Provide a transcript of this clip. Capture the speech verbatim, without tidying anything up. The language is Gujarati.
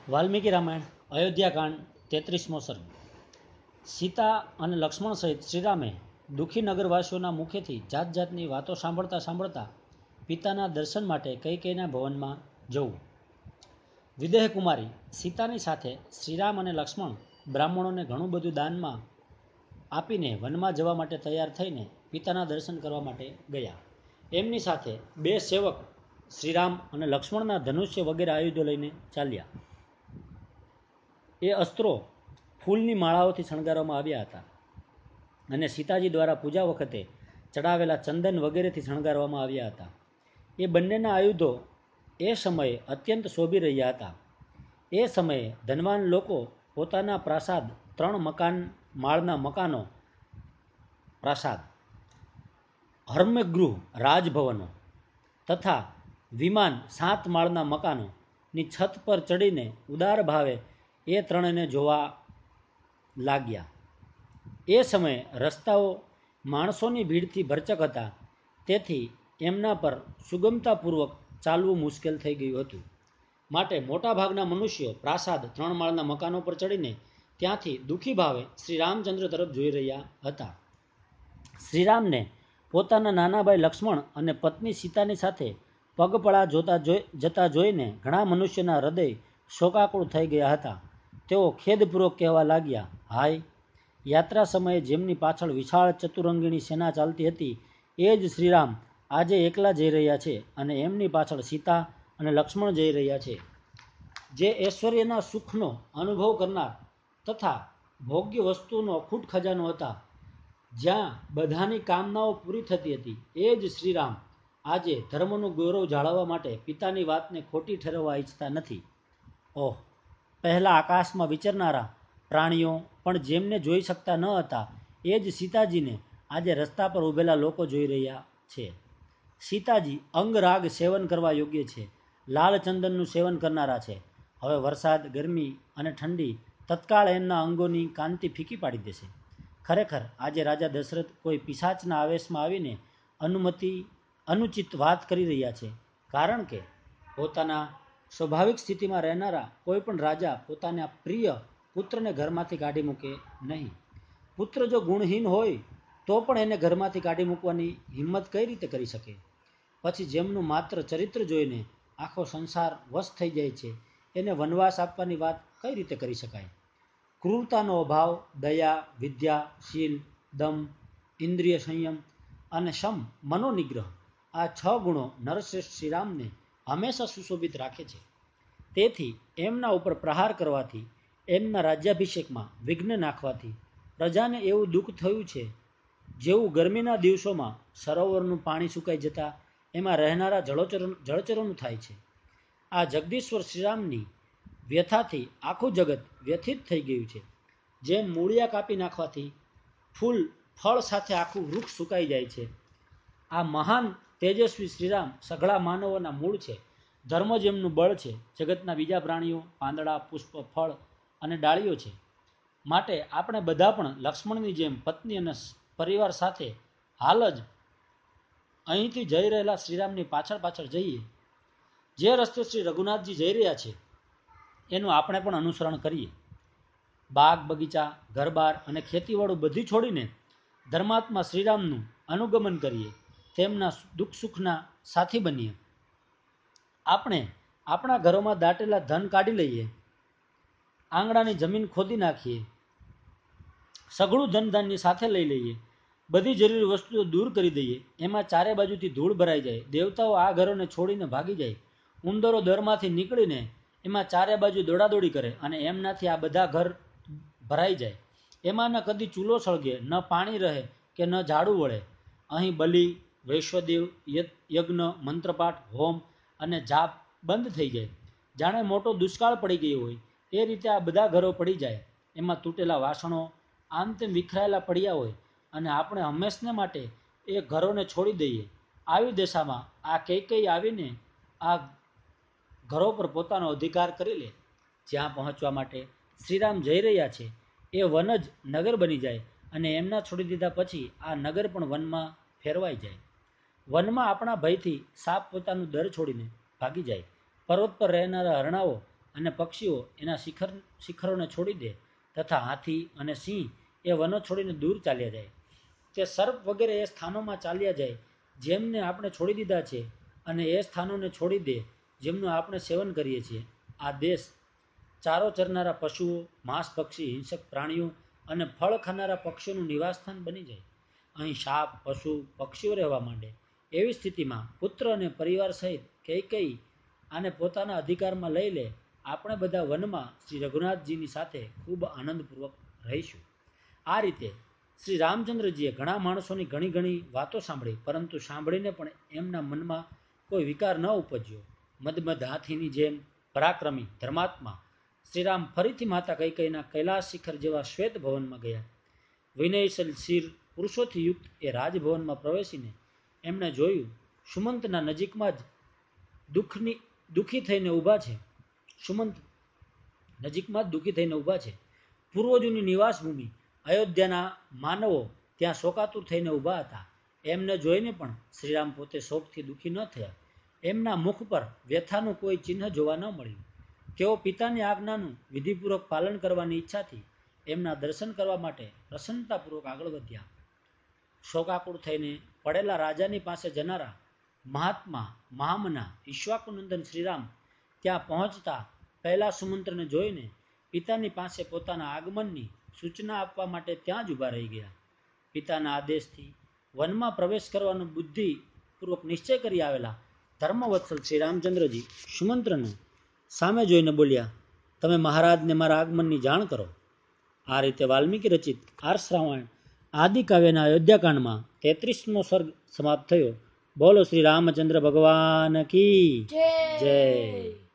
વાલ્મીકી રામાયણ અયોધ્યાકાંડ તેત્રીસમો સર્ગ. સીતા અને લક્ષ્મણ સહિત શ્રીરામે દુઃખી નગરવાસીઓના મુખેથી જાત જાતની વાતો સાંભળતા સાંભળતા પિતાના દર્શન માટે કૈકેયીના ભવનમાં જવું. વિદેહ કુમારી સીતાની સાથે શ્રીરામ અને લક્ષ્મણ બ્રાહ્મણોને ઘણું બધું દાનમાં આપીને વનમાં જવા માટે તૈયાર થઈને પિતાના દર્શન કરવા માટે ગયા. એમની સાથે બે સેવક શ્રીરામ અને લક્ષ્મણના ધનુષ્ય વગેરે આયુધો લઈને ચાલ્યા. એ અસ્ત્રો ફૂલની માળાઓથી શણગારવામાં આવ્યા હતા અને સીતાજી દ્વારા પૂજા વખતે ચડાવેલા ચંદન વગેરેથી શણગારવામાં આવ્યા હતા. એ બંનેના આયુધો એ સમયે અત્યંત શોભી રહ્યા હતા. એ સમયે ધનવાન લોકો પોતાના પ્રાસાદ, ત્રણ મકાન માળના મકાનો, પ્રાસાદ, હર્મગૃહ રાજભવનો તથા વિમાન સાત માળના મકાનોની છત પર ચડીને ઉદાર ભાવે એ ત્રણેને જોવા લાગ્યા. એ સમયે રસ્તાઓ માણસોની ભીડથી ભરચક હતા, તેથી એમના પર સુગમતાપૂર્વક ચાલવું મુશ્કેલ થઈ ગયું હતું. માટે મોટાભાગના મનુષ્યો પ્રાસાદ, ત્રણ માળના મકાનો પર ચડીને ત્યાંથી દુઃખી ભાવે શ્રી રામચંદ્ર તરફ જોઈ રહ્યા હતા. શ્રીરામને પોતાના નાના ભાઈ લક્ષ્મણ અને પત્ની સીતાની સાથે પગપળા જોતા જોઈ જતા જોઈને ઘણા મનુષ્યના હૃદય શોકાકુળ થઈ ગયા હતા. તેઓ ખેદપૂર્વક કહેવા લાગ્યા, હાય, યાત્રા સમયે જેમની પાછળ વિશાળ ચતુરંગીણી સેના ચાલતી હતી એ જ શ્રીરામ આજે એકલા જઈ રહ્યા છે અને એમની પાછળ સીતા અને લક્ષ્મણ જઈ રહ્યા છે. જે ઐશ્વર્યના સુખનો અનુભવ કરનાર તથા ભોગ્ય વસ્તુનો અખૂટ ખજાનો હતા, જ્યાં બધાની કામનાઓ પૂરી થતી હતી, એ જ શ્રીરામ આજે ધર્મનું ગૌરવ જાળવવા માટે પિતાની વાતને ખોટી ઠેરવવા ઈચ્છતા નથી. ઓહ, પહેલાં આકાશમાં વિચરનારા પ્રાણીઓ પણ જેમને જોઈ શકતા ન હતા, એ જ સીતાજીને આજે રસ્તા પર ઊભેલા લોકો જોઈ રહ્યા છે. સીતાજી અંગરાગ સેવન કરવા યોગ્ય છે, લાલ ચંદનનું સેવન કરનારા છે. હવે વરસાદ, ગરમી અને ઠંડી તત્કાળ એમના અંગોની કાંતિ ફીકી પાડી દેશે. ખરેખર આજે રાજા દશરથ કોઈ પિશાચના આવેશમાં આવીને અનુમતિ અનુચિત વાત કરી રહ્યા છે, કારણ કે પોતાના સ્વાભાવિક સ્થિતિમાં રહેનારા કોઈ પણ રાજા પોતાના પ્રિય પુત્રને ઘરમાંથી કાઢી મૂકે નહીં. પુત્ર જો ગુણહીન હોય તો પણ એને ઘરમાંથી કાઢી મૂકવાની હિંમત કઈ રીતે કરી શકે? પછી જેમનું માત્ર ચરિત્ર જોઈને આખો સંસાર વશ થઈ જાય છે, એને વનવાસ આપવાની વાત કઈ રીતે કરી શકાય? ક્રૂરતાનો અભાવ, દયા, વિદ્યા, શીલ, દમ, ઇન્દ્રિય સંયમ અને શમ મનોનિગ્રહ, આ છ ગુણો નરશ્રેષ્ઠ શ્રીરામને હંમેશા સુશોભિત રાખે છે. તેથી એમના ઉપર પ્રહાર કરવાથી, એમના રાજ્યાભિષેકમાં વિઘ્ન નાખવાથી પ્રજાને એવું દુઃખ થયું છે, જેવું ગરમીના દિવસોમાં સરોવરનું પાણી સુકાઈ જતાં એમાં રહેનારા જળચરો જળચરોનું થાય છે. આ જગદીશ્વર શ્રીરામની વ્યથાથી આખું જગત વ્યથિત થઈ ગયું છે. જેમ મૂળિયા કાપી નાખવાથી ફૂલ ફળ સાથે આખું વૃક્ષ સુકાઈ જાય છે, આ મહાન તેજસ્વી શ્રીરામ સઘળા માનવોના મૂળ છે. ધર્મ જેમનું બળ છે, જગતના બીજા પ્રાણીઓ પાંદડા, પુષ્પ, ફળ અને ડાળીઓ છે. માટે આપણે બધા પણ લક્ષ્મણની જેમ પત્ની અને પરિવાર સાથે હાલ જ અહીંથી જઈ રહેલા શ્રીરામની પાછળ પાછળ જઈએ. જે રસ્તે શ્રી રઘુનાથજી જઈ રહ્યા છે એનું આપણે પણ અનુસરણ કરીએ. બાગ બગીચા, ઘરબાર અને ખેતીવાડું બધું છોડીને ધર્માત્મા શ્રીરામનું અનુગમન કરીએ, તેમના દુઃખ સુખના સાથી બનીએ. આપણે આપણા ઘરોમાં દાટેલા ધન કાઢી લઈએ, આંગણાની જમીન ખોદી નાખીએ, સઘળું ધન ધાન્ય સાથે લઈ લઈએ, બધી જરૂરી વસ્તુઓ દૂર કરી દઈએ, એમાં ચારે બાજુથી ધૂળ ભરાઈ જાય, દેવતાઓ આ ઘરોને છોડીને ભાગી જાય, ઉંદરો દરમાંથી નીકળીને એમાં ચારે બાજુ દોડાદોડી કરે અને એમનાથી આ બધા ઘર ભરાઈ જાય. એમાં ન કદી ચૂલો સળગે, ન પાણી રહે કે ન ઝાડુ વળે. અહીં બલિ, વૈશ્વદેવ, યજ્ઞ, મંત્રપાઠ, હોમ અને જાપ બંધ થઈ જાય. જાણે મોટો દુષ્કાળ પડી ગયો હોય એ રીતે આ બધા ઘરો પડી જાય. એમાં તૂટેલા વાસણો આમ તેમ વિખરાયેલા પડ્યા હોય અને આપણે હંમેશને માટે એ ઘરોને છોડી દઈએ. આવી દશામાં આ કૈકેયી આવીને આ ઘરો પર પોતાનો અધિકાર કરી લે. જ્યાં પહોંચવા માટે શ્રીરામ જઈ રહ્યા છે એ વન જ નગર બની જાય અને એમના છોડી દીધા પછી આ નગર પણ વનમાં ફેરવાઈ જાય. વનમાં આપણા ભયથી સાપ પોતાનું દર છોડીને ભાગી જાય. પર્વત પર રહેનારા હરણાઓ અને પક્ષીઓ એના શિખર શિખરોને છોડી દે તથા હાથી અને સિંહ એ વનો છોડીને દૂર ચાલ્યા જાય. તે સર્પ વગેરે એ સ્થાનોમાં ચાલ્યા જાય જેમને આપણે છોડી દીધા છે અને એ સ્થાનોને છોડી દે જેમનું આપણે સેવન કરીએ છીએ. આ દેશ ચારો ચરનારા પશુઓ, માંસ પક્ષી, હિંસક પ્રાણીઓ અને ફળ ખાનારા પક્ષીઓનું નિવાસસ્થાન બની જાય. અહીં સાપ, પશુ, પક્ષીઓ રહેવા માંડે. એવી સ્થિતિમાં પુત્ર અને પરિવાર સહિત કૈકેયી આને પોતાના અધિકારમાં લઈ લે. આપણે બધા વનમાં શ્રી રઘુનાથજીની સાથે ખૂબ આનંદપૂર્વક રહીશું. આ રીતે શ્રી રામચંદ્રજીએ ઘણા માણસોની ઘણી ઘણી વાતો સાંભળી, પરંતુ સાંભળીને પણ એમના મનમાં કોઈ વિકાર ન ઉપજ્યો. મદમદ હાથીની જેમ પરાક્રમી ધર્માત્મા શ્રીરામ ફરીથી માતા કૈકેયીના કૈલાસ શિખર જેવા શ્વેત ભવનમાં ગયા. વિનયશીલ શિર પુરુષોથી યુક્ત એ રાજભવનમાં પ્રવેશીને એમણે જોયું સુમંતના નજીકમાં જ દુઃખની દુઃખી થઈને ઊભા છે. સુમંત નજીકમાં જ દુઃખી થઈને ઊભા છે. પૂર્વજોની નિવાસ ભૂમિ અયોધ્યાના માનવો ત્યાં શોકાતુર થઈને ઊભા હતા. એમને જોઈને પણ શ્રીરામ પોતે શોકથી દુઃખી ન થયા. એમના મુખ પર વ્યથાનું કોઈ ચિહ્ન જોવા ન મળ્યું. તેઓ પિતાની આજ્ઞાનું વિધિપૂર્વક પાલન કરવાની ઈચ્છાથી એમના દર્શન કરવા માટે પ્રસન્નતાપૂર્વક આગળ વધ્યા. શોકાકુળ થઈને પડેલા રાજાની પાસે જનારા મહાત્મા મહામના ઈક્ષ્વાકુનંદન શ્રીરામ ત્યાં પહોંચતા પહેલા સુમંત્રને જોઈને પિતાની પાસે પોતાના આગમનની સૂચના આપવા માટે ત્યાં જ ઊભા રહી ગયા. પિતાના આદેશથી વનમાં પ્રવેશ કરવાનો બુદ્ધિપૂર્વક નિશ્ચય કરી આવેલા ધર્મવત્સલ શ્રી રામચંદ્રજી સુમંત્રને સામે જોઈને બોલ્યા, તમે મહારાજને મારા આગમનની જાણ કરો. આ રીતે વાલ્મીકી રચિત આર્ષ રામાયણ આદિ કાવ્યના અયોધ્યાકાંડમાં તેત્રીસમો સર્ગ સમાપ્ત થયો. બોલો શ્રી રામચંદ્ર ભગવાન કી જય.